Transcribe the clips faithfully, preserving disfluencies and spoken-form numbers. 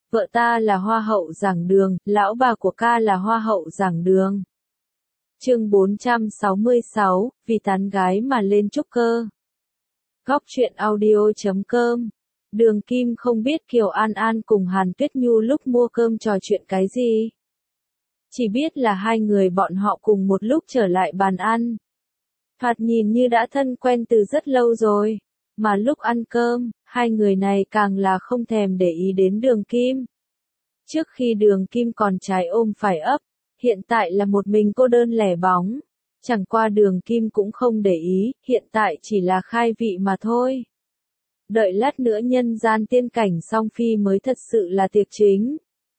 vợ ta là hoa hậu giảng đường, lão bà của ca là hoa hậu giảng đường. Chương bốn trăm sáu mươi sáu, vì tán gái mà lên trúc cơ. Góc truyện audio chấm com. Đường Kim không biết Kiều An An cùng Hàn Tuyết Nhu lúc mua cơm trò chuyện cái gì. Chỉ biết là hai người bọn họ cùng một lúc trở lại bàn ăn. Thoạt nhìn như đã thân quen từ rất lâu rồi, mà lúc ăn cơm, hai người này càng là không thèm để ý đến Đường Kim. Trước khi Đường Kim còn trái ôm phải ấp, hiện tại là một mình cô đơn lẻ bóng. Chẳng qua Đường Kim cũng không để ý, hiện tại chỉ là khai vị mà thôi. Đợi lát nữa nhân gian tiên cảnh song phi mới thật sự là tiệc chính.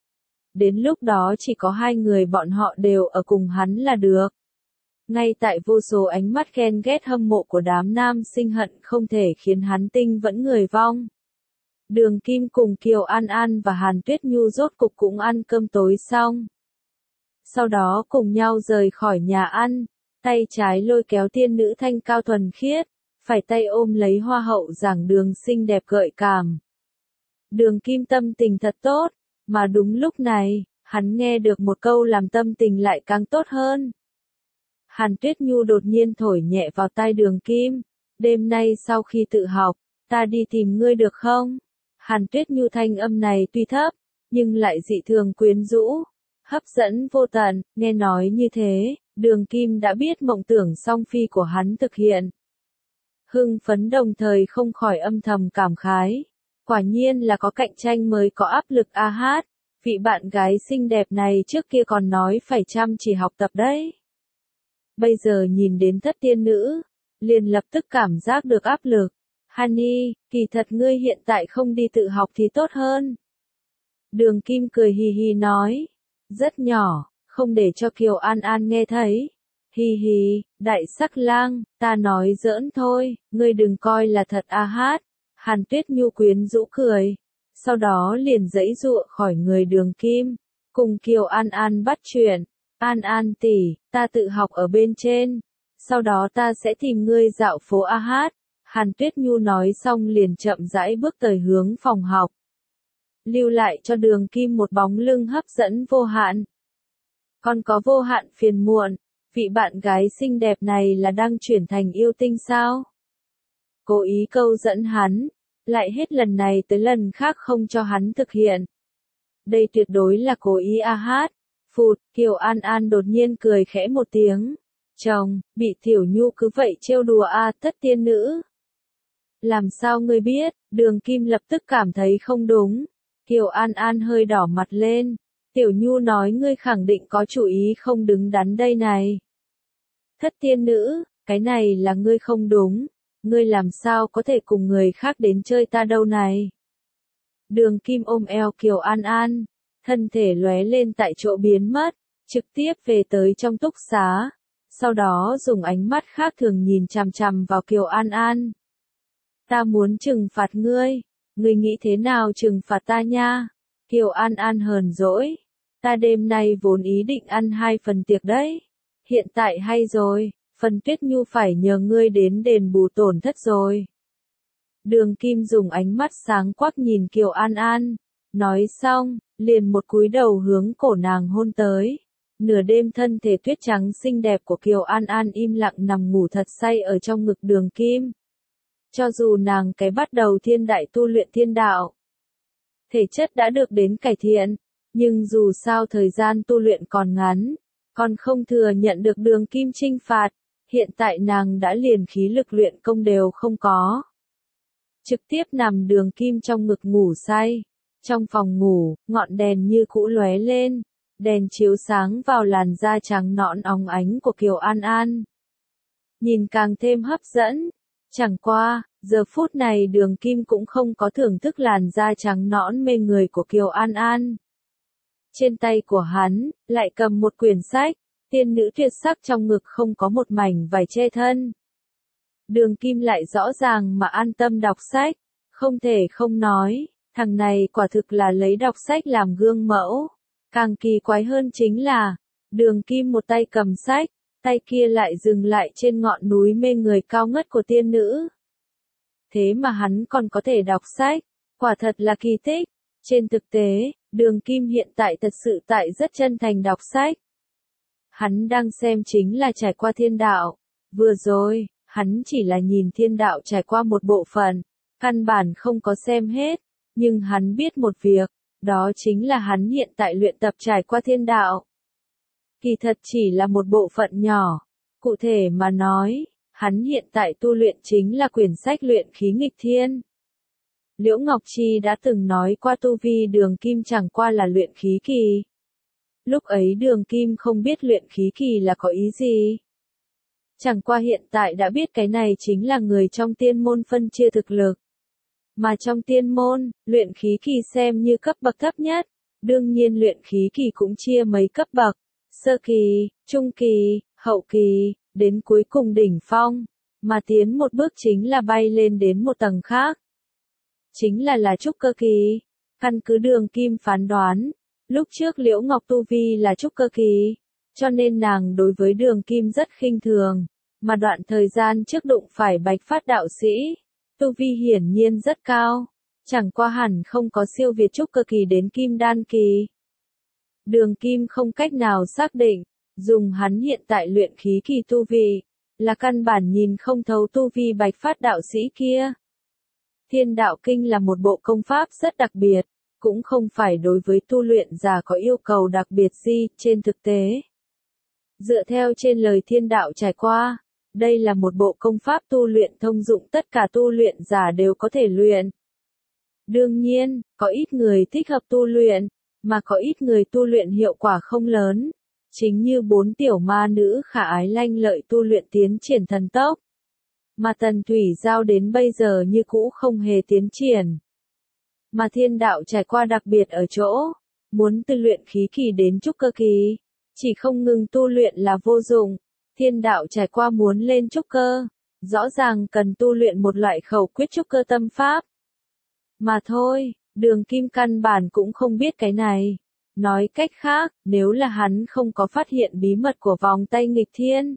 Đến lúc đó chỉ có hai người bọn họ đều ở cùng hắn là được. Ngay tại vô số ánh mắt ghen ghét hâm mộ của đám nam sinh hận không thể khiến hắn tinh vẫn người vong. Đường Kim cùng Kiều An An và Hàn Tuyết Nhu rốt cục cũng ăn cơm tối xong. Sau đó cùng nhau rời khỏi nhà ăn, tay trái lôi kéo tiên nữ thanh cao thuần khiết, phải tay ôm lấy hoa hậu giảng đường xinh đẹp gợi cảm. Đường Kim tâm tình thật tốt, mà đúng lúc này, hắn nghe được một câu làm tâm tình lại càng tốt hơn. Hàn Tuyết Nhu đột nhiên thổi nhẹ vào tai Đường Kim, đêm nay sau khi tự học, ta đi tìm ngươi được không? Hàn Tuyết Nhu thanh âm này tuy thấp, nhưng lại dị thường quyến rũ, hấp dẫn vô tận, nghe nói như thế, Đường Kim đã biết mộng tưởng song phi của hắn thực hiện. Hưng phấn đồng thời không khỏi âm thầm cảm khái, quả nhiên là có cạnh tranh mới có áp lực a hát, vị bạn gái xinh đẹp này trước kia còn nói phải chăm chỉ học tập đấy. Bây giờ nhìn đến thất tiên nữ, liền lập tức cảm giác được áp lực. Honey, kỳ thật ngươi hiện tại không đi tự học thì tốt hơn. Đường Kim cười hì hì nói, rất nhỏ, không để cho Kiều An An nghe thấy. Hì hì, đại sắc lang, ta nói giỡn thôi, ngươi đừng coi là thật a hát. Hàn Tuyết Nhu quyến rũ cười, sau đó liền giãy giụa khỏi người Đường Kim, cùng Kiều An An bắt chuyện. An An tỷ, ta tự học ở bên trên, sau đó ta sẽ tìm ngươi dạo phố a hát. Hàn Tuyết Nhu nói xong liền chậm rãi bước tới hướng phòng học, lưu lại cho Đường Kim một bóng lưng hấp dẫn vô hạn. Còn có vô hạn phiền muộn, vị bạn gái xinh đẹp này là đang chuyển thành yêu tinh sao? Cố ý câu dẫn hắn, lại hết lần này tới lần khác không cho hắn thực hiện. Đây tuyệt đối là cố ý a hát. Phụt, Kiều An An đột nhiên cười khẽ một tiếng. Chồng, bị Tiểu Nhu cứ vậy trêu đùa a à, thất tiên nữ. Làm sao ngươi biết? Đường Kim lập tức cảm thấy không đúng. Kiều An An hơi đỏ mặt lên. Tiểu Nhu nói ngươi khẳng định có chủ ý không đứng đắn đây này. Thất tiên nữ, cái này là ngươi không đúng. Ngươi làm sao có thể cùng người khác đến chơi ta đâu này. Đường Kim ôm eo Kiều An An, thân thể lóe lên tại chỗ biến mất, trực tiếp về tới trong túc xá. Sau đó dùng ánh mắt khác thường nhìn chằm chằm vào Kiều An An. Ta muốn trừng phạt ngươi, ngươi nghĩ thế nào trừng phạt ta nha? Kiều An An hờn dỗi, ta đêm nay vốn ý định ăn hai phần tiệc đấy. Hiện tại hay rồi, phần Tuyết Nhu phải nhờ ngươi đến đền bù tổn thất rồi. Đường Kim dùng ánh mắt sáng quắc nhìn Kiều An An, nói xong, liền một cúi đầu hướng cổ nàng hôn tới. Nửa đêm thân thể tuyết trắng xinh đẹp của Kiều An An im lặng nằm ngủ thật say ở trong ngực Đường Kim. Cho dù nàng cái bắt đầu thiên đại tu luyện thiên đạo, thể chất đã được đến cải thiện, nhưng dù sao thời gian tu luyện còn ngắn, còn không thừa nhận được Đường Kim trinh phạt, hiện tại nàng đã liền khí lực luyện công đều không có. Trực tiếp nằm Đường Kim trong ngực ngủ say. Trong phòng ngủ, ngọn đèn như cũ lóe lên, đèn chiếu sáng vào làn da trắng nõn óng ánh của Kiều An An. Nhìn càng thêm hấp dẫn, chẳng qua, giờ phút này Đường Kim cũng không có thưởng thức làn da trắng nõn mê người của Kiều An An. Trên tay của hắn, lại cầm một quyển sách, tiên nữ tuyệt sắc trong ngực không có một mảnh vải che thân. Đường Kim lại rõ ràng mà an tâm đọc sách, không thể không nói. Thằng này quả thực là lấy đọc sách làm gương mẫu. Càng kỳ quái hơn chính là, Đường Kim một tay cầm sách, tay kia lại dừng lại trên ngọn núi mê người cao ngất của tiên nữ. Thế mà hắn còn có thể đọc sách, quả thật là kỳ tích. Trên thực tế, Đường Kim hiện tại thật sự tại rất chân thành đọc sách. Hắn đang xem chính là trải qua thiên đạo. Vừa rồi, hắn chỉ là nhìn thiên đạo trải qua một bộ phận, căn bản không có xem hết, nhưng hắn biết một việc, đó chính là hắn hiện tại luyện tập trải qua thiên đạo. Kỳ thật chỉ là một bộ phận nhỏ, cụ thể mà nói, hắn hiện tại tu luyện chính là quyển sách luyện khí nghịch thiên. Liễu Ngọc Chi đã từng nói qua tu vi Đường Kim chẳng qua là luyện khí kỳ. Lúc ấy Đường Kim không biết luyện khí kỳ là có ý gì. Chẳng qua hiện tại đã biết cái này chính là người trong tiên môn phân chia thực lực. Mà trong tiên môn, luyện khí kỳ xem như cấp bậc thấp nhất. Đương nhiên luyện khí kỳ cũng chia mấy cấp bậc. Sơ kỳ, trung kỳ, hậu kỳ, đến cuối cùng đỉnh phong. Mà tiến một bước chính là bay lên đến một tầng khác. Chính là là trúc cơ kỳ. Căn cứ Đường Kim phán đoán. Lúc trước Liễu Ngọc tu vi là trúc cơ kỳ. Cho nên nàng đối với Đường Kim rất khinh thường. Mà đoạn thời gian trước đụng phải Bạch Phát đạo sĩ. Tu vi hiển nhiên rất cao. Chẳng qua hẳn không có siêu việt trúc cơ kỳ đến kim đan kỳ. Đường Kim không cách nào xác định. Dùng hắn hiện tại luyện khí kỳ tu vi. Là căn bản nhìn không thấu tu vi Bạch Phát đạo sĩ kia. Thiên đạo kinh là một bộ công pháp rất đặc biệt. Cũng không phải đối với tu luyện giả có yêu cầu đặc biệt gì trên thực tế. Dựa theo trên lời thiên đạo trải qua, đây là một bộ công pháp tu luyện thông dụng tất cả tu luyện giả đều có thể luyện. Đương nhiên, có ít người thích hợp tu luyện, mà có ít người tu luyện hiệu quả không lớn. Chính như bốn tiểu ma nữ khả ái lanh lợi tu luyện tiến triển thần tốc. Mà Tần Thủy Giao đến bây giờ như cũ không hề tiến triển. Mà thiên đạo trải qua đặc biệt ở chỗ, muốn từ luyện khí kỳ đến trúc cơ kỳ, chỉ không ngừng tu luyện là vô dụng, thiên đạo trải qua muốn lên trúc cơ, rõ ràng cần tu luyện một loại khẩu quyết trúc cơ tâm pháp. Mà thôi, Đường Kim căn bản cũng không biết cái này. Nói cách khác, nếu là hắn không có phát hiện bí mật của vòng tay nghịch thiên,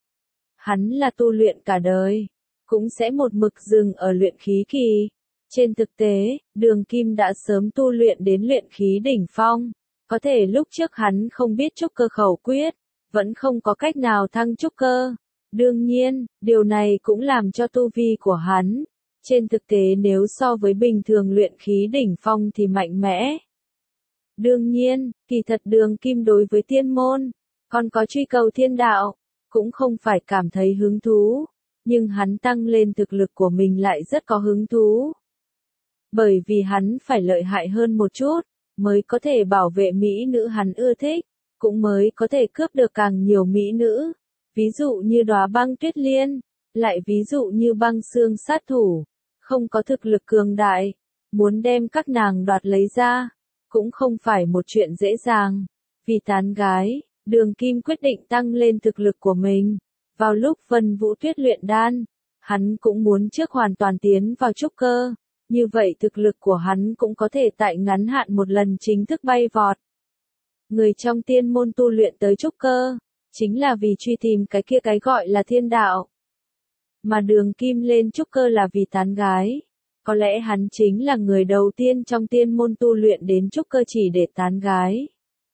hắn là tu luyện cả đời, cũng sẽ một mực dừng ở luyện khí kỳ. Trên thực tế, Đường Kim đã sớm tu luyện đến luyện khí đỉnh phong. Có thể lúc trước hắn không biết trúc cơ khẩu quyết, vẫn không có cách nào thăng trúc cơ. Đương nhiên, điều này cũng làm cho tu vi của hắn. Trên thực tế nếu so với bình thường luyện khí đỉnh phong thì mạnh mẽ. Đương nhiên, kỳ thật Đường Kim đối với tiên môn, còn có truy cầu thiên đạo, cũng không phải cảm thấy hứng thú. Nhưng hắn tăng lên thực lực của mình lại rất có hứng thú. Bởi vì hắn phải lợi hại hơn một chút, mới có thể bảo vệ mỹ nữ hắn ưa thích, cũng mới có thể cướp được càng nhiều mỹ nữ. Ví dụ như Đóa Băng Tuyết Liên, lại ví dụ như Băng Xương sát thủ, không có thực lực cường đại, muốn đem các nàng đoạt lấy ra, cũng không phải một chuyện dễ dàng. Vì tán gái, Đường Kim quyết định tăng lên thực lực của mình. Vào lúc Vân Vũ Tuyết luyện đan, hắn cũng muốn trước hoàn toàn tiến vào trúc cơ. Như vậy thực lực của hắn cũng có thể tại ngắn hạn một lần chính thức bay vọt. Người trong tiên môn tu luyện tới trúc cơ, chính là vì truy tìm cái kia cái gọi là thiên đạo. Mà Đường Kim lên trúc cơ là vì tán gái. Có lẽ hắn chính là người đầu tiên trong tiên môn tu luyện đến trúc cơ chỉ để tán gái.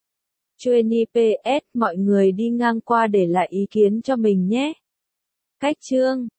Chueni pê ét mọi người đi ngang qua để lại ý kiến cho mình nhé. Cách chương